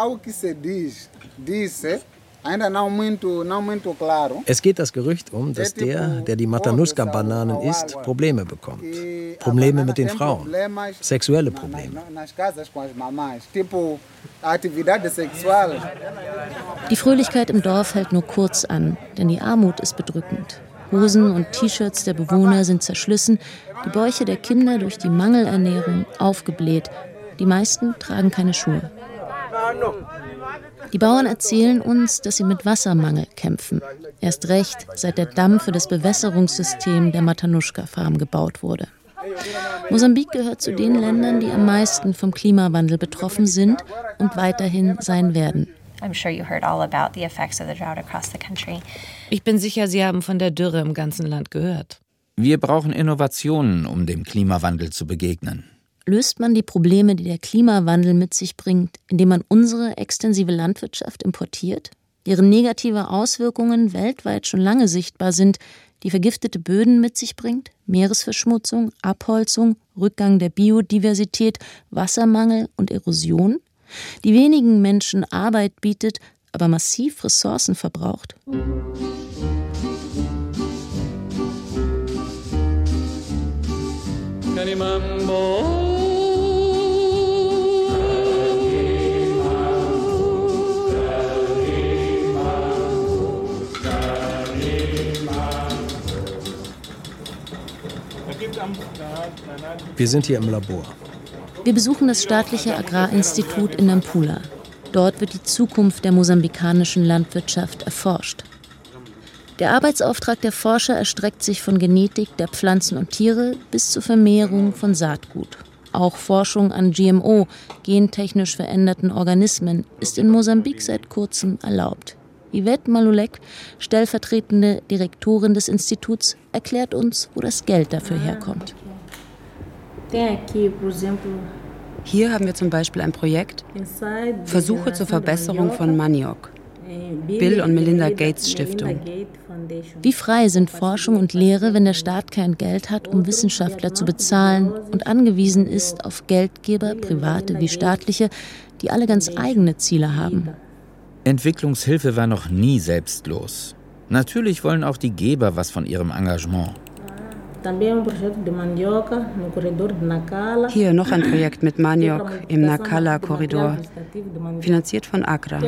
Es geht das Gerücht um, dass der die Matanuska-Bananen isst, Probleme bekommt. Probleme mit den Frauen, sexuelle Probleme.
Die Fröhlichkeit im Dorf hält nur kurz an, denn die Armut ist bedrückend. Hosen und T-Shirts der Bewohner sind zerschlissen, die Bäuche der Kinder durch die Mangelernährung aufgebläht. Die meisten tragen keine Schuhe. Die Bauern erzählen uns, dass sie mit Wassermangel kämpfen. Erst recht, seit der Damm für das Bewässerungssystem der Matanuska-Farm gebaut wurde. Mosambik gehört zu den Ländern, die am meisten vom Klimawandel betroffen sind und weiterhin sein werden.
Ich bin sicher, Sie haben von der Dürre im ganzen Land gehört.
Wir brauchen Innovationen, um dem Klimawandel zu begegnen.
Löst man die Probleme, die der Klimawandel mit sich bringt, indem man unsere extensive Landwirtschaft importiert, deren negative Auswirkungen weltweit schon lange sichtbar sind, die vergiftete Böden mit sich bringt, Meeresverschmutzung, Abholzung, Rückgang der Biodiversität, Wassermangel und Erosion, die wenigen Menschen Arbeit bietet, aber massiv Ressourcen verbraucht?
Wir sind hier im Labor.
Wir besuchen das staatliche Agrarinstitut in Nampula. Dort wird die Zukunft der mosambikanischen Landwirtschaft erforscht. Der Arbeitsauftrag der Forscher erstreckt sich von Genetik der Pflanzen und Tiere bis zur Vermehrung von Saatgut. Auch Forschung an GMO, gentechnisch veränderten Organismen, ist in Mosambik seit kurzem erlaubt. Yvette Malulek, stellvertretende Direktorin des Instituts, erklärt uns, wo das Geld dafür herkommt.
Hier haben wir zum Beispiel ein Projekt Versuche zur Verbesserung von Maniok. Bill und Melinda Gates Stiftung.
Wie frei sind Forschung und Lehre, wenn der Staat kein Geld hat, um Wissenschaftler zu bezahlen und angewiesen ist auf Geldgeber, private wie staatliche, die alle ganz eigene Ziele haben?
Entwicklungshilfe war noch nie selbstlos. Natürlich wollen auch die Geber was von ihrem Engagement.
Hier noch ein Projekt mit Maniok im Nacala-Korridor, finanziert von Agra.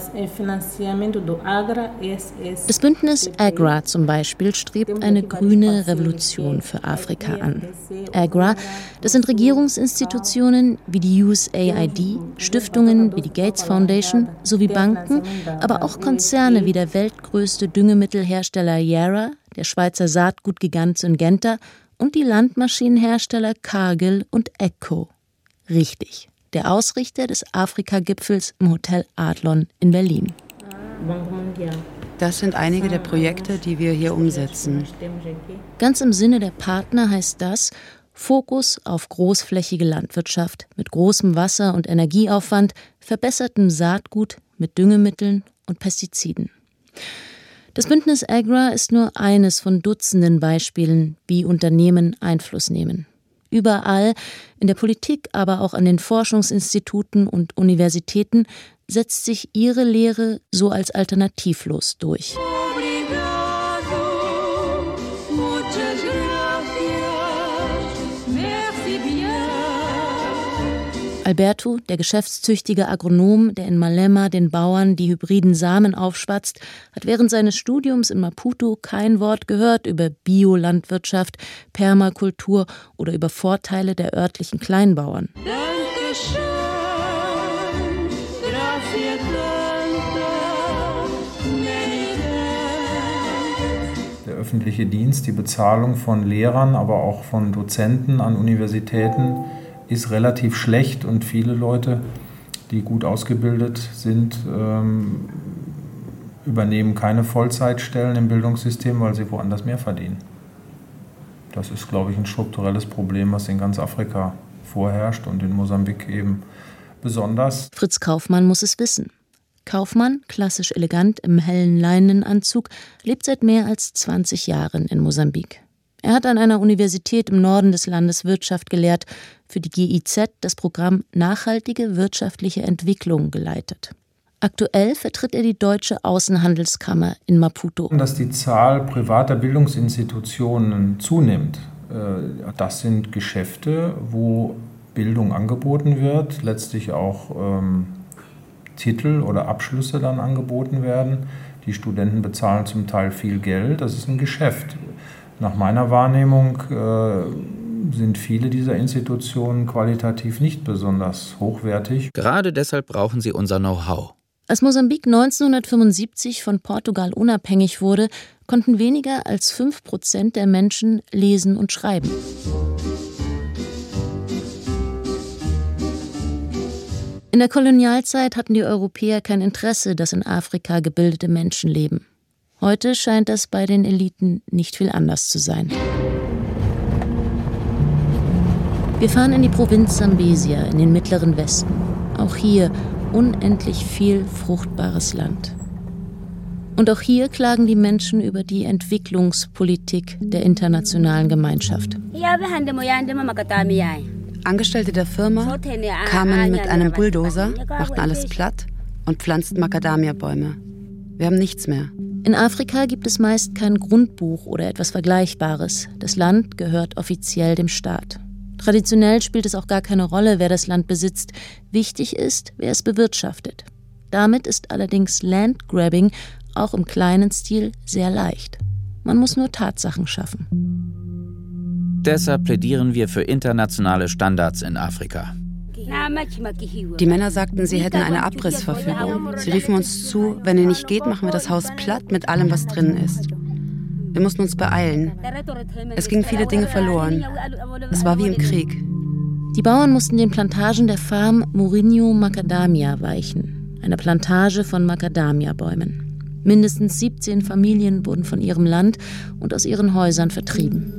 Das Bündnis AGRA zum Beispiel strebt eine grüne Revolution für Afrika an. AGRA, das sind Regierungsinstitutionen wie die USAID, Stiftungen wie die Gates Foundation sowie Banken, aber auch Konzerne wie der weltgrößte Düngemittelhersteller Yara, der Schweizer Saatgutgigant Syngenta und die Landmaschinenhersteller Cargill und ECCO. Richtig, der Ausrichter des Afrika-Gipfels im Hotel Adlon in Berlin.
Das sind einige der Projekte, die wir hier umsetzen.
Ganz im Sinne der Partner heißt das Fokus auf großflächige Landwirtschaft mit großem Wasser- und Energieaufwand, verbessertem Saatgut mit Düngemitteln und Pestiziden. Das Bündnis AGRA ist nur eines von Dutzenden Beispielen, wie Unternehmen Einfluss nehmen. Überall, in der Politik, aber auch an den Forschungsinstituten und Universitäten, setzt sich ihre Lehre so als alternativlos durch. Alberto, der geschäftstüchtige Agronom, der in Malema den Bauern die hybriden Samen aufspatzt, hat während seines Studiums in Maputo kein Wort gehört über Biolandwirtschaft, Permakultur oder über Vorteile der örtlichen Kleinbauern.
Der öffentliche Dienst, die Bezahlung von Lehrern, aber auch von Dozenten an Universitäten ist relativ schlecht und viele Leute, die gut ausgebildet sind, übernehmen keine Vollzeitstellen im Bildungssystem, weil sie woanders mehr verdienen. Das ist, glaube ich, ein strukturelles Problem, was in ganz Afrika vorherrscht und in Mosambik eben besonders.
Fritz Kaufmann muss es wissen. Kaufmann, klassisch elegant im hellen Leinenanzug, lebt seit mehr als 20 Jahren in Mosambik. Er hat an einer Universität im Norden des Landes Wirtschaft gelehrt, für die GIZ das Programm Nachhaltige wirtschaftliche Entwicklung geleitet. Aktuell vertritt er die Deutsche Außenhandelskammer in Maputo.
Dass die Zahl privater Bildungsinstitutionen zunimmt, das sind Geschäfte, wo Bildung angeboten wird, letztlich auch Titel oder Abschlüsse dann angeboten werden. Die Studenten bezahlen zum Teil viel Geld, das ist ein Geschäft. Nach meiner Wahrnehmung sind viele dieser Institutionen qualitativ nicht besonders hochwertig.
Gerade deshalb brauchen sie unser Know-how.
Als Mosambik 1975 von Portugal unabhängig wurde, konnten weniger als 5% der Menschen lesen und schreiben. In der Kolonialzeit hatten die Europäer kein Interesse, dass in Afrika gebildete Menschen leben. Heute scheint das bei den Eliten nicht viel anders zu sein. Wir fahren in die Provinz Sambesia, in den mittleren Westen. Auch hier unendlich viel fruchtbares Land. Und auch hier klagen die Menschen über die Entwicklungspolitik der internationalen Gemeinschaft.
Angestellte der Firma kamen mit einem Bulldozer, machten alles platt und pflanzten Macadamia-Bäume. Wir haben nichts mehr.
In Afrika gibt es meist kein Grundbuch oder etwas Vergleichbares. Das Land gehört offiziell dem Staat. Traditionell spielt es auch gar keine Rolle, wer das Land besitzt. Wichtig ist, wer es bewirtschaftet. Damit ist allerdings Landgrabbing auch im kleinen Stil sehr leicht. Man muss nur Tatsachen schaffen.
Deshalb plädieren wir für internationale Standards in Afrika.
Die Männer sagten, sie hätten eine Abrissverfügung. Sie riefen uns zu, wenn ihr nicht geht, machen wir das Haus platt mit allem, was drinnen ist. Wir mussten uns beeilen. Es gingen viele Dinge verloren. Es war wie im Krieg.
Die Bauern mussten den Plantagen der Farm Mourinho Macadamia weichen, einer Plantage von Macadamia-Bäumen. Mindestens 17 Familien wurden von ihrem Land und aus ihren Häusern vertrieben.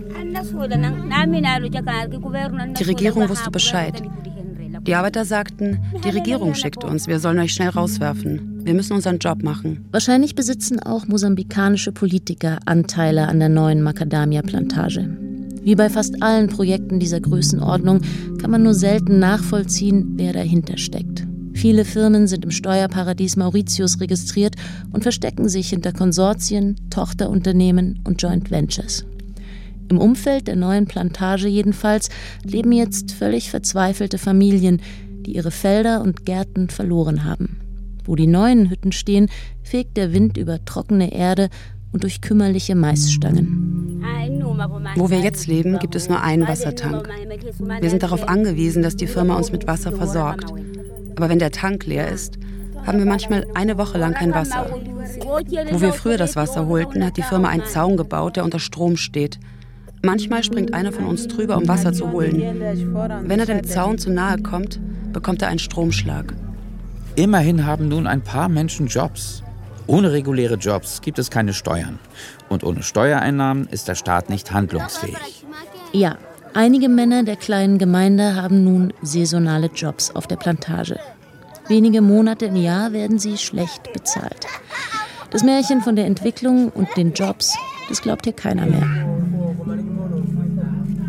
Die Regierung wusste Bescheid. Die Arbeiter sagten, die Regierung schickt uns, wir sollen euch schnell rauswerfen. Wir müssen unseren Job machen.
Wahrscheinlich besitzen auch mosambikanische Politiker Anteile an der neuen Macadamia-Plantage. Wie bei fast allen Projekten dieser Größenordnung kann man nur selten nachvollziehen, wer dahinter steckt. Viele Firmen sind im Steuerparadies Mauritius registriert und verstecken sich hinter Konsortien, Tochterunternehmen und Joint Ventures. Im Umfeld der neuen Plantage jedenfalls leben jetzt völlig verzweifelte Familien, die ihre Felder und Gärten verloren haben. Wo die neuen Hütten stehen, fegt der Wind über trockene Erde und durch kümmerliche Maisstangen.
Wo wir jetzt leben, gibt es nur einen Wassertank. Wir sind darauf angewiesen, dass die Firma uns mit Wasser versorgt. Aber wenn der Tank leer ist, haben wir manchmal eine Woche lang kein Wasser. Wo wir früher das Wasser holten, hat die Firma einen Zaun gebaut, der unter Strom steht. Manchmal springt einer von uns drüber, um Wasser zu holen. Wenn er dem Zaun zu nahe kommt, bekommt er einen Stromschlag.
Immerhin haben nun ein paar Menschen Jobs. Ohne reguläre Jobs gibt es keine Steuern. Und ohne Steuereinnahmen ist der Staat nicht handlungsfähig.
Ja, einige Männer der kleinen Gemeinde haben nun saisonale Jobs auf der Plantage. Wenige Monate im Jahr werden sie schlecht bezahlt. Das Märchen von der Entwicklung und den Jobs, das glaubt hier keiner mehr.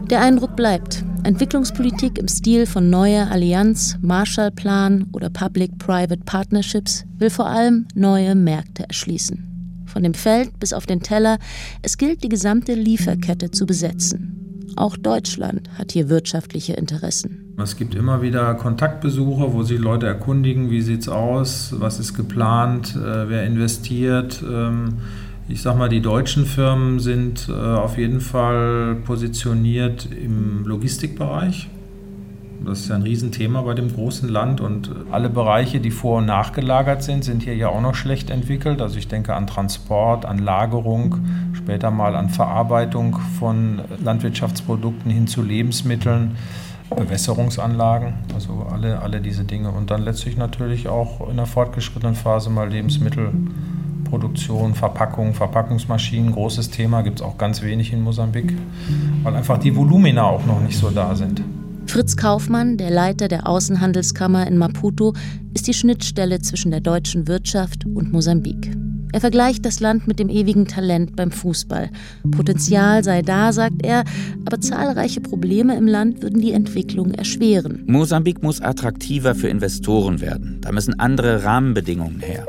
Der Eindruck bleibt. Entwicklungspolitik im Stil von Neue Allianz, Marshallplan oder Public-Private Partnerships will vor allem neue Märkte erschließen. Von dem Feld bis auf den Teller, es gilt, die gesamte Lieferkette zu besetzen. Auch Deutschland hat hier wirtschaftliche Interessen.
Es gibt immer wieder Kontaktbesuche, wo sich Leute erkundigen, wie sieht es aus, was ist geplant, wer investiert. Ich sag mal, die deutschen Firmen sind auf jeden Fall positioniert im Logistikbereich. Das ist ja ein Riesenthema bei dem großen Land und alle Bereiche, die vor- und nachgelagert sind hier ja auch noch schlecht entwickelt. Also ich denke an Transport, an Lagerung, später mal an Verarbeitung von Landwirtschaftsprodukten hin zu Lebensmitteln, Bewässerungsanlagen, also alle diese Dinge. Und dann letztlich natürlich auch in der fortgeschrittenen Phase mal Lebensmittelproduktion, Verpackung, Verpackungsmaschinen, großes Thema, gibt es auch ganz wenig in Mosambik, weil einfach die Volumina auch noch nicht so da sind.
Fritz Kaufmann, der Leiter der Außenhandelskammer in Maputo, ist die Schnittstelle zwischen der deutschen Wirtschaft und Mosambik. Er vergleicht das Land mit dem ewigen Talent beim Fußball. Potenzial sei da, sagt er, aber zahlreiche Probleme im Land würden die Entwicklung erschweren.
Mosambik muss attraktiver für Investoren werden. Da müssen andere Rahmenbedingungen her.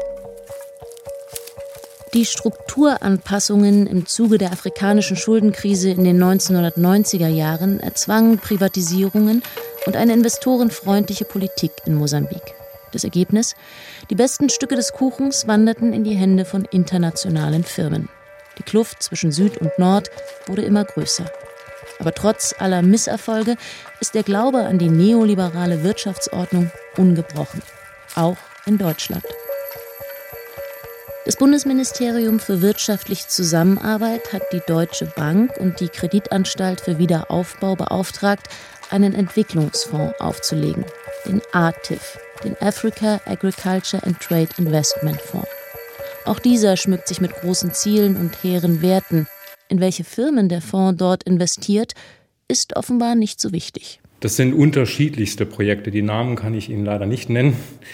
Die Strukturanpassungen im Zuge der afrikanischen Schuldenkrise in den 1990er Jahren erzwangen Privatisierungen und eine investorenfreundliche Politik in Mosambik. Das Ergebnis? Die besten Stücke des Kuchens wanderten in die Hände von internationalen Firmen. Die Kluft zwischen Süd und Nord wurde immer größer. Aber trotz aller Misserfolge ist der Glaube an die neoliberale Wirtschaftsordnung ungebrochen. Auch in Deutschland. Das Bundesministerium für wirtschaftliche Zusammenarbeit hat die Deutsche Bank und die Kreditanstalt für Wiederaufbau beauftragt, einen Entwicklungsfonds aufzulegen, den ATIF, den Africa Agriculture and Trade Investment Fonds. Auch dieser schmückt sich mit großen Zielen und hehren Werten. In welche Firmen der Fonds dort investiert, ist offenbar nicht so wichtig.
Das sind unterschiedlichste Projekte. Die Namen kann ich Ihnen leider nicht nennen.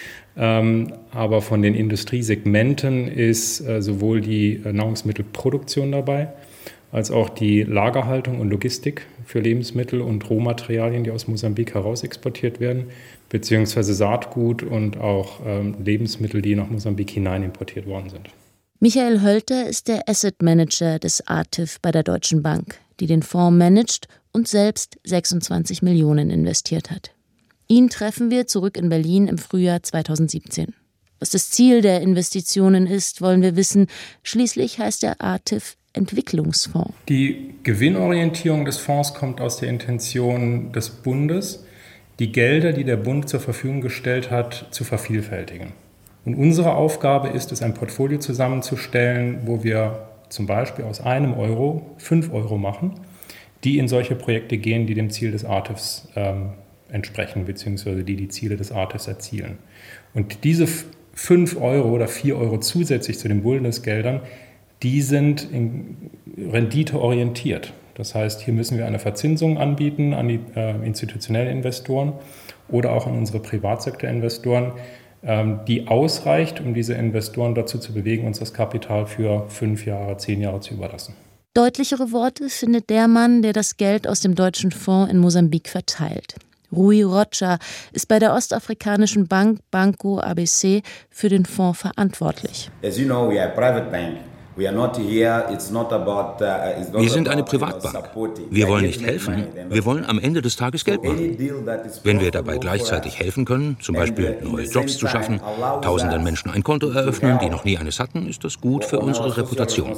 Aber von den Industriesegmenten ist sowohl die Nahrungsmittelproduktion dabei, als auch die Lagerhaltung und Logistik für Lebensmittel und Rohmaterialien, die aus Mosambik herausexportiert werden, beziehungsweise Saatgut und auch Lebensmittel, die nach Mosambik hinein importiert worden sind.
Michael Hölter ist der Asset Manager des ATIF bei der Deutschen Bank, die den Fonds managt und selbst 26 Millionen investiert hat. Ihn treffen wir zurück in Berlin im Frühjahr 2017. Was das Ziel der Investitionen ist, wollen wir wissen. Schließlich heißt der ATIF Entwicklungsfonds.
Die Gewinnorientierung des Fonds kommt aus der Intention des Bundes, die Gelder, die der Bund zur Verfügung gestellt hat, zu vervielfältigen. Und unsere Aufgabe ist es, ein Portfolio zusammenzustellen, wo wir zum Beispiel aus einem Euro 5 Euro machen, die in solche Projekte gehen, die dem Ziel des ATIFs entsprechen, beziehungsweise die Ziele des ATIFs erzielen. Und diese 5 Euro oder 4 Euro zusätzlich zu den Bundesgeldern, die sind renditeorientiert. Das heißt, hier müssen wir eine Verzinsung anbieten an die institutionellen Investoren oder auch an unsere Privatsektorinvestoren, die ausreicht, um diese Investoren dazu zu bewegen, uns das Kapital für 5 Jahre, 10 Jahre zu überlassen.
Deutlichere Worte findet der Mann, der das Geld aus dem deutschen Fonds in Mosambik verteilt. Rui Rocha ist bei der ostafrikanischen Bank Banco ABC für den Fonds verantwortlich.
As you know, we are a private bank. Wir sind eine Privatbank. Wir wollen nicht helfen. Wir wollen am Ende des Tages Geld machen. Wenn wir dabei gleichzeitig helfen können, zum Beispiel neue Jobs zu schaffen, tausenden Menschen ein Konto eröffnen, die noch nie eines hatten, ist das gut für unsere Reputation.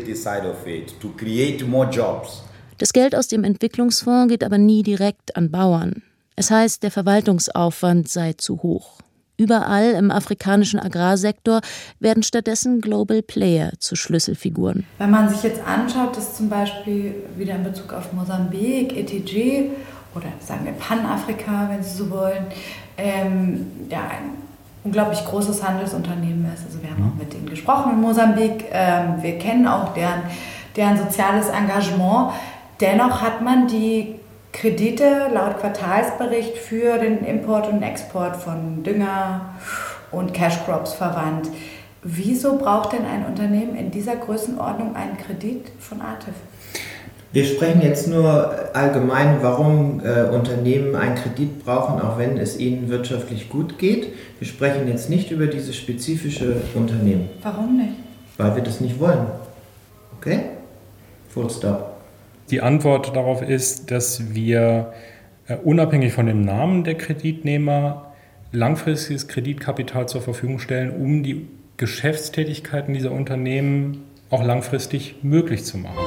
Das Geld aus dem Entwicklungsfonds geht aber nie direkt an Bauern. Es heißt, der Verwaltungsaufwand sei zu hoch. Überall im afrikanischen Agrarsektor werden stattdessen Global Player zu Schlüsselfiguren.
Wenn man sich jetzt anschaut, dass zum Beispiel wieder in Bezug auf Mosambik, ETG oder sagen wir Panafrika, wenn Sie so wollen, ein unglaublich großes Handelsunternehmen ist. Also wir haben auch mit denen gesprochen in Mosambik. Wir kennen auch deren soziales Engagement. Dennoch hat man die Kredite laut Quartalsbericht für den Import und Export von Dünger und Cashcrops verwandt. Wieso braucht denn ein Unternehmen in dieser Größenordnung einen Kredit von ATIF?
Wir sprechen jetzt nur allgemein, warum Unternehmen einen Kredit brauchen, auch wenn es ihnen wirtschaftlich gut geht. Wir sprechen jetzt nicht über dieses spezifische Unternehmen.
Warum nicht?
Weil wir das nicht wollen. Okay? Full stop.
Die Antwort darauf ist, dass wir unabhängig von dem Namen der Kreditnehmer langfristiges Kreditkapital zur Verfügung stellen, um die Geschäftstätigkeiten dieser Unternehmen auch langfristig möglich zu machen.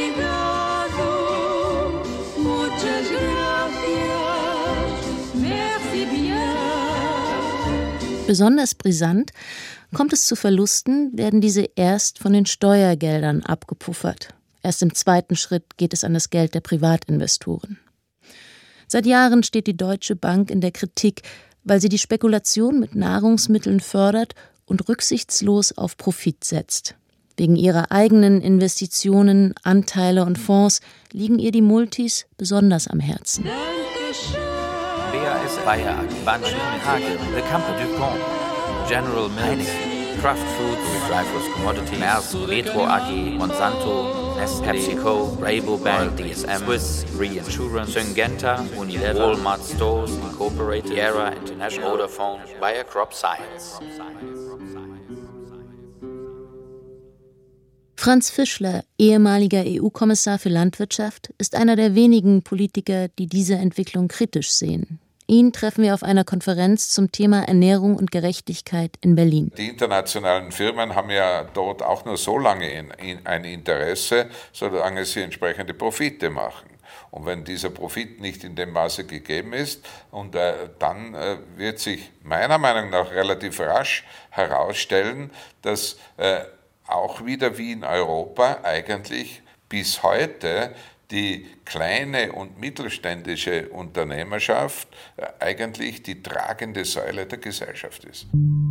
Besonders brisant: Kommt es zu Verlusten, werden diese erst von den Steuergeldern abgepuffert. Erst im zweiten Schritt geht es an das Geld der Privatinvestoren. Seit Jahren steht die Deutsche Bank in der Kritik, weil sie die Spekulation mit Nahrungsmitteln fördert und rücksichtslos auf Profit setzt. Wegen ihrer eigenen Investitionen, Anteile und Fonds liegen ihr die Multis besonders am Herzen.
BAS Bayer AG, Banschen Hagel, The Company DuPont, General Mills, Kraft Foods, Dreyfus Commodities, Maersk, Metro AG, Monsanto, Nestlé, PepsiCo, Rabobank, DSM, Swiss Reinsurance, Syngenta, Unilever, Walmart Stores Incorporated, Sierra International, Vodafone, Bayer Crop Science.
Franz Fischler, ehemaliger EU-Kommissar für Landwirtschaft, ist einer der wenigen Politiker, die diese Entwicklung kritisch sehen. Ihn treffen wir auf einer Konferenz zum Thema Ernährung und Gerechtigkeit in Berlin.
Die internationalen Firmen haben ja dort auch nur so lange ein Interesse, solange sie entsprechende Profite machen. Und wenn dieser Profit nicht in dem Maße gegeben ist, dann wird sich meiner Meinung nach relativ rasch herausstellen, dass auch wieder wie in Europa eigentlich bis heute die kleine und mittelständische Unternehmerschaft eigentlich die tragende Säule der Gesellschaft ist.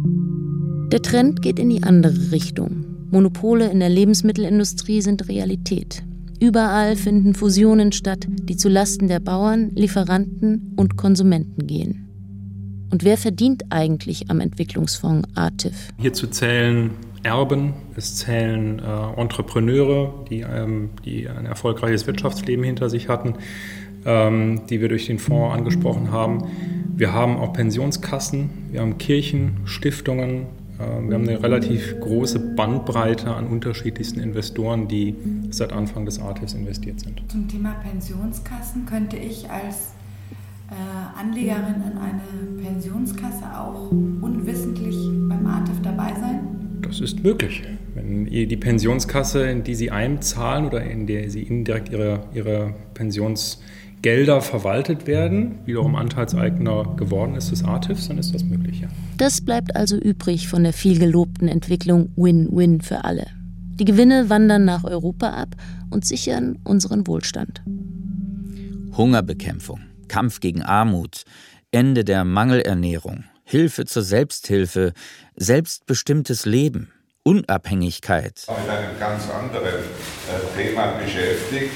Der Trend geht in die andere Richtung. Monopole in der Lebensmittelindustrie sind Realität. Überall finden Fusionen statt, die zulasten der Bauern, Lieferanten und Konsumenten gehen. Und wer verdient eigentlich am Entwicklungsfonds ATIF?
Hierzu zählen Erben, es zählen Entrepreneure, die ein erfolgreiches Wirtschaftsleben hinter sich hatten, die wir durch den Fonds angesprochen haben. Wir haben auch Pensionskassen, wir haben Kirchen, Stiftungen, wir haben eine relativ große Bandbreite an unterschiedlichsten Investoren, die seit Anfang des ATIFs investiert sind.
Zum Thema Pensionskassen könnte ich als Anlegerin in eine Pensionskasse auch unwissentlich beim ATIF dabei sein?
Das ist möglich. Wenn die Pensionskasse, in die Sie einzahlen oder in der Sie indirekt Ihre Pensionsgelder verwaltet werden, wiederum Anteilseigner geworden ist des ATIFs, dann ist das möglich, ja.
Das bleibt also übrig von der viel gelobten Entwicklung Win-Win für alle. Die Gewinne wandern nach Europa ab und sichern unseren Wohlstand.
Hungerbekämpfung, Kampf gegen Armut, Ende der Mangelernährung, Hilfe zur Selbsthilfe, selbstbestimmtes Leben, Unabhängigkeit.
Mit einem ganz anderen Thema beschäftigt,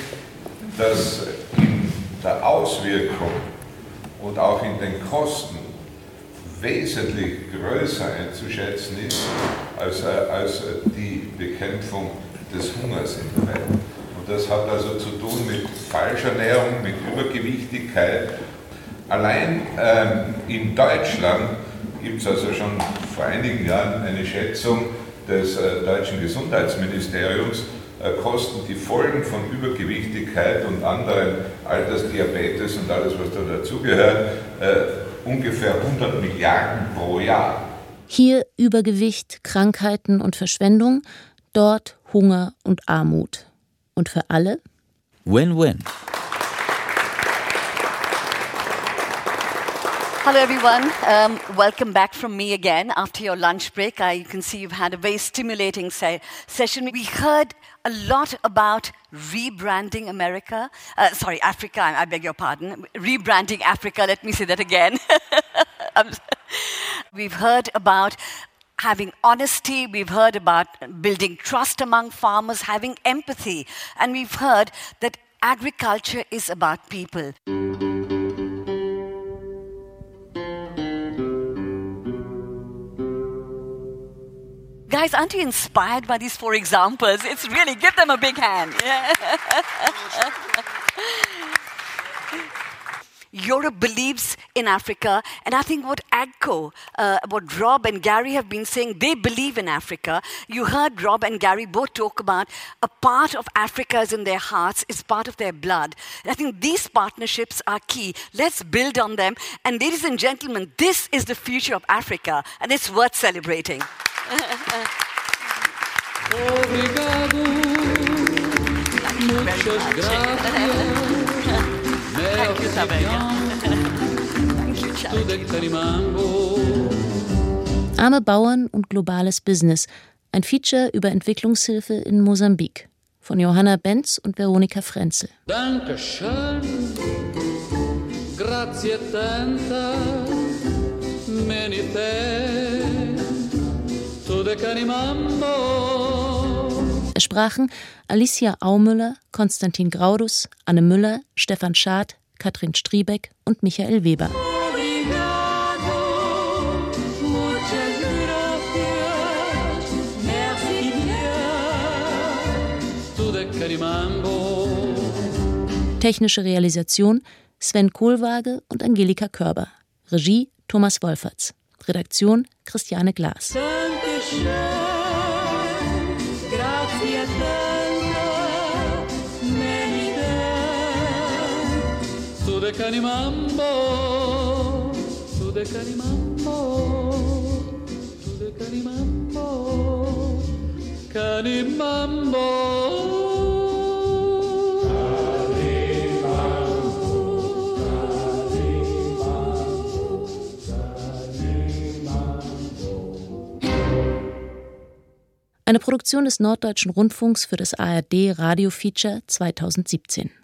das in der Auswirkung und auch in den Kosten wesentlich größer einzuschätzen ist als die Bekämpfung des Hungers in der Welt. Und das hat also zu tun mit Falschernährung, mit Übergewichtigkeit. Allein in Deutschland gibt es also schon vor einigen Jahren eine Schätzung des deutschen Gesundheitsministeriums, kosten die Folgen von Übergewichtigkeit und anderen Altersdiabetes und alles, was da dazugehört, ungefähr 100 Milliarden pro Jahr.
Hier Übergewicht, Krankheiten und Verschwendung, dort Hunger und Armut. Und für alle?
Win-win.
Hello everyone, welcome back from me again after your lunch break. You can see you've had a very stimulating session. We heard a lot about rebranding Africa, I beg your pardon. Rebranding Africa, let me say that again. We've heard about having honesty, we've heard about building trust among farmers, having empathy, and we've heard that agriculture is about people. Guys, aren't you inspired by these 4 examples? It's really, give them a big hand. Yeah. Europe believes in Africa, and I think what AGCO, what Rob and Gary have been saying, they believe in Africa. You heard Rob and Gary both talk about a part of Africa is in their hearts, is part of their blood. And I think these partnerships are key. Let's build on them. And ladies and gentlemen, this is the future of Africa, and it's worth celebrating.
Obrigado. Muchas gracias.
Arme Bauern und globales Business. Ein Feature über Entwicklungshilfe in Mosambik. Von Johanna Benz und Veronika Frenzel.
Dankeschön. Grazie tanta. Many thanks to the Canimambo.
Es sprachen Alicia Aumüller, Konstantin Graudus, Anne Müller, Stefan Schad, Katrin Striebeck und Michael Weber. Technische Realisation Sven Kohlwaage und Angelika Körber. Regie Thomas Wolferts. Redaktion Christiane Glas.
Canimambo, to the Canimambo, to the Canimambo, Canimambo.
Eine Produktion des Norddeutschen Rundfunks für das ARD Radio Feature 2017.